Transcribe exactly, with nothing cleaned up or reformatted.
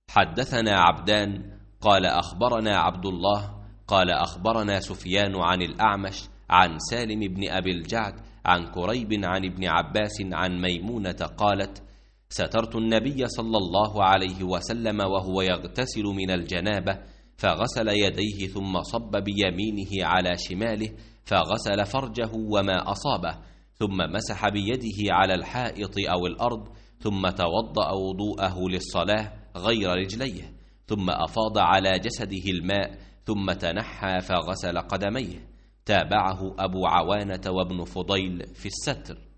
حدثنا عبدان قال أخبرنا عبد الله قال أخبرنا سفيان عن الأعمش عن سالم بن أبي الجعد عن كريب عن ابن عباس عن ميمونة قالت: سترت النبي صلى الله عليه وسلم وهو يغتسل من الجنابة، فغسل يديه ثم صب بيمينه على شماله فغسل فرجه وما أصابه، ثم مسح بيده على الحائط أو الأرض، ثم توضأ وضوءه للصلاة غير رجليه، ثم أفاض على جسده الماء، ثم تنحى فغسل قدميه. تابعه أبو عوانة وابن فضيل في الستر.